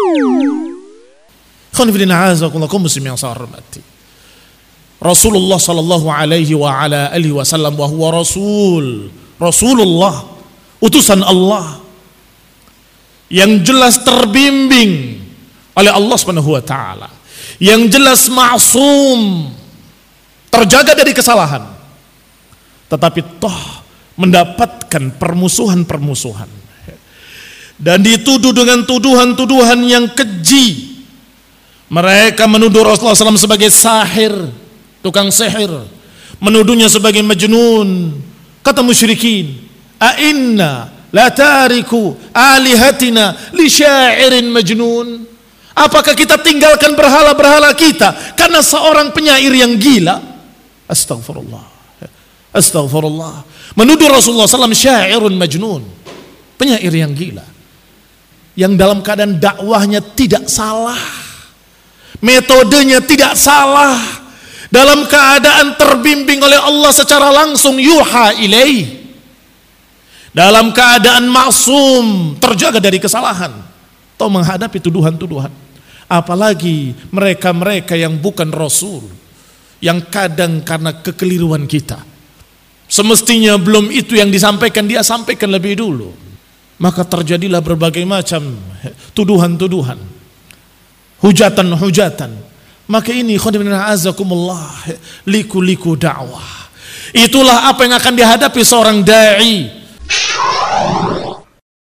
Kaum muslimin yang saya hormati, Rasulullah sallallahu alaihi wa ala alihi wasallam wa huwa Rasulullah, utusan Allah yang jelas terbimbing oleh Allah Subhanahu wa taala, yang jelas ma'sum, terjaga dari kesalahan, tetapi toh mendapatkan permusuhan-permusuhan dan dituduh dengan tuduhan-tuduhan yang keji. Mereka menuduh Rasulullah SAW sebagai sahir, tukang sihir, menuduhnya sebagai majnun. Kata musyrikin, "A'inna la tariku alihatina li syairin majnun?" Apakah kita tinggalkan berhala-berhala kita karena seorang penyair yang gila? Astagfirullah. Astagfirullah. Menuduh Rasulullah SAW syairun majnun, penyair yang gila, yang dalam keadaan dakwahnya tidak salah, metodenya tidak salah, dalam keadaan terbimbing oleh Allah secara langsung, yuha ilaih, dalam keadaan maksum, terjaga dari kesalahan, atau menghadapi tuduhan-tuduhan. Apalagi mereka-mereka yang bukan Rasul, yang kadang karena kekeliruan kita, semestinya belum itu yang disampaikan, dia sampaikan lebih dulu, maka terjadilah berbagai macam tuduhan-tuduhan, hujatan-hujatan. Maka ini liku-liku dakwah. Itulah apa yang akan dihadapi seorang da'i